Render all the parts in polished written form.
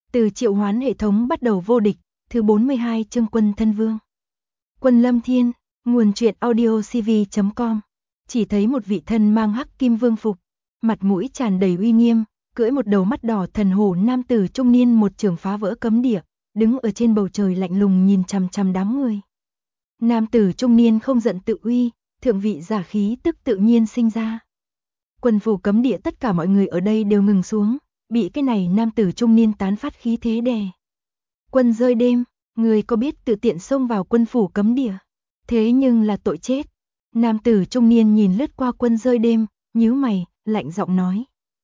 Từ triệu hoán hệ thống bắt đầu vô địch, thứ 42 chương Quân Thân Vương. Quân Lâm Thiên, nguồn truyện audio cv.com. Chỉ thấy một vị thân mang hắc kim vương phục, mặt mũi tràn đầy uy nghiêm, cưỡi một đầu mắt đỏ thần hổ nam tử trung niên một trường phá vỡ cấm địa, đứng ở trên bầu trời lạnh lùng nhìn chằm chằm đám người. Nam tử trung niên không giận tự uy, thượng vị giả khí tức tự nhiên sinh ra. Quân phủ cấm địa tất cả mọi người ở đây đều ngừng xuống, bị cái này nam tử trung niên tán phát khí thế đè. Quân rơi đêm, người có biết tự tiện xông vào quân phủ cấm địa, thế nhưng là tội chết. Nam tử trung niên nhìn lướt qua Quân rơi đêm, nhíu mày, lạnh giọng nói.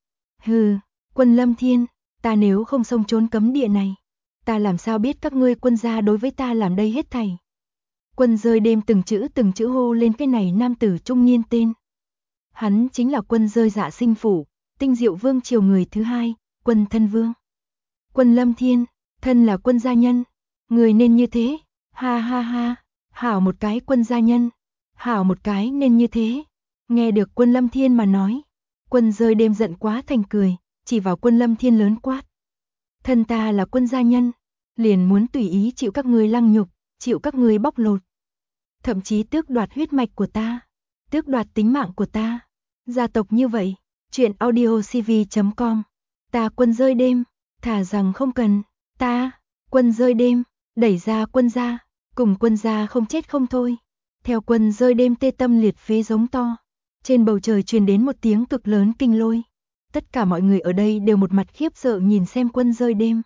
Hừ, Quân Lâm Thiên, ta nếu không xông trốn cấm địa này, ta làm sao biết các ngươi Quân gia đối với ta làm đây hết thảy. Quân rơi đêm từng chữ hô lên cái này nam tử trung niên tên. Hắn chính là Quân rơi Dạ Sinh phủ, Tinh Diệu Vương triều người thứ hai, Quân Thân Vương. Quân Lâm Thiên, thân là Quân gia nhân, người nên như thế, ha ha ha, hảo một cái Quân gia nhân, hảo một cái nên như thế. Nghe được Quân Lâm Thiên mà nói, Quân rơi đêm giận quá thành cười, chỉ vào Quân Lâm Thiên lớn quát. Thân ta là Quân gia nhân, liền muốn tùy ý chịu các ngươi lăng nhục, chịu các ngươi bóc lột. Thậm chí tước đoạt huyết mạch của ta, tước đoạt tính mạng của ta. Gia tộc như vậy, chuyện audio cv.com. Ta Quân rơi đêm, thà rằng không cần, ta, Quân rơi đêm, đẩy ra Quân gia, cùng Quân gia không chết không thôi. Theo Quân rơi đêm tê tâm liệt phế giống to, trên bầu trời truyền đến một tiếng cực lớn kinh lôi. Tất cả mọi người ở đây đều một mặt khiếp sợ nhìn xem Quân rơi đêm.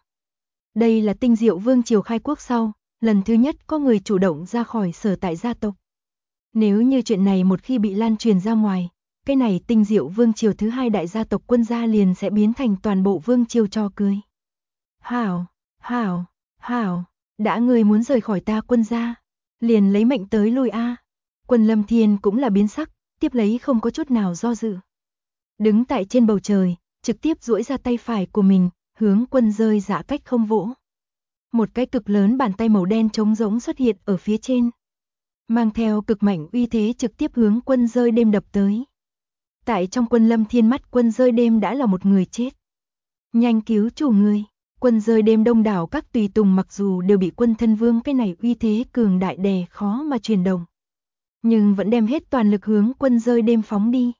Đây là Tinh Diệu Vương triều khai quốc sau, lần thứ nhất có người chủ động ra khỏi sở tại gia tộc. Nếu như chuyện này một khi bị lan truyền ra ngoài, cái này Tinh Diệu Vương triều thứ hai đại gia tộc Quân gia liền sẽ biến thành toàn bộ vương triều trò cười. Hảo, hảo, hảo, đã ngươi muốn rời khỏi ta Quân gia, liền lấy mệnh tới lui a. Quân Lâm Thiên cũng là biến sắc, tiếp lấy không có chút nào do dự. Đứng tại trên bầu trời, trực tiếp duỗi ra tay phải của mình, hướng Quân rơi Dạ cách không vỗ. Một cái cực lớn bàn tay màu đen trống rỗng xuất hiện ở phía trên, mang theo cực mạnh uy thế trực tiếp hướng Quân rơi đêm đập tới. Tại trong Quân Lâm Thiên mắt Quân rơi đêm đã là một người chết. Nhanh cứu chủ người. Quân rơi đêm đông đảo các tùy tùng mặc dù đều bị Quân Thân Vương cái này uy thế cường đại đè khó mà truyền động, nhưng vẫn đem hết toàn lực hướng Quân rơi đêm phóng đi.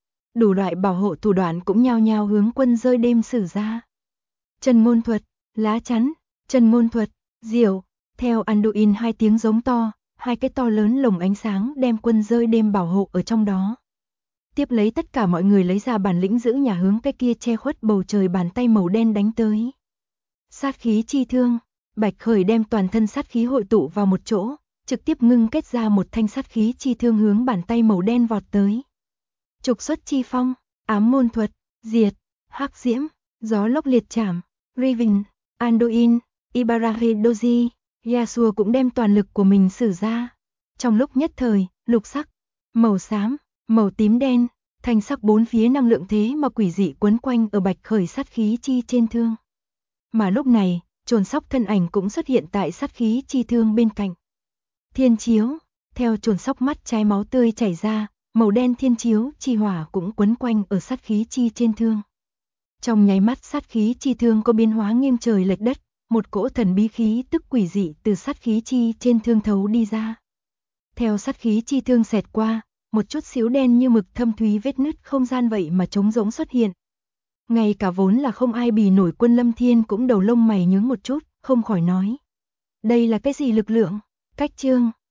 Đủ loại bảo hộ thủ đoạn cũng nhao nhao hướng Quân rơi đêm sử ra. Chân ngôn thuật, lá chắn, chân ngôn thuật, diệu. Theo Anduin hai tiếng giống to, hai cái to lớn lồng ánh sáng đem Quân rơi đêm bảo hộ ở trong đó. Tiếp lấy tất cả mọi người lấy ra bản lĩnh giữ nhà hướng cái kia che khuất bầu trời bàn tay màu đen đánh tới. Sát khí chi thương, Bạch Khởi đem toàn thân sát khí hội tụ vào một chỗ, trực tiếp ngưng kết ra một thanh sát khí chi thương hướng bàn tay màu đen vọt tới. Trục xuất chi phong, ám môn thuật, diệt, hắc diễm, gió lốc liệt chảm, Riven, Anduin, Ibarahidoji, Yasuo cũng đem toàn lực của mình sử ra. Trong lúc nhất thời, lục sắc, màu xám, màu tím đen, thanh sắc bốn phía năng lượng thế mà quỷ dị quấn quanh ở Bạch Khởi sát khí chi trên thương. Mà lúc này, Trồn Sóc thân ảnh cũng xuất hiện tại sát khí chi thương bên cạnh. Thiên chiếu, theo Trồn Sóc mắt trái máu tươi chảy ra, màu đen thiên chiếu chi hỏa cũng quấn quanh ở sát khí chi trên thương. Trong nháy mắt sát khí chi thương có biến hóa nghiêng trời lệch đất, một cỗ thần bí khí tức quỷ dị từ sát khí chi trên thương thấu đi ra. Theo sát khí chi thương xẹt qua, một chút xíu đen như mực thâm thúy vết nứt không gian vậy mà trống rỗng xuất hiện. Ngay cả vốn là không ai bì nổi Quân Lâm Thiên cũng đầu lông mày nhướng một chút, không khỏi nói. Đây là cái gì lực lượng? Cách chương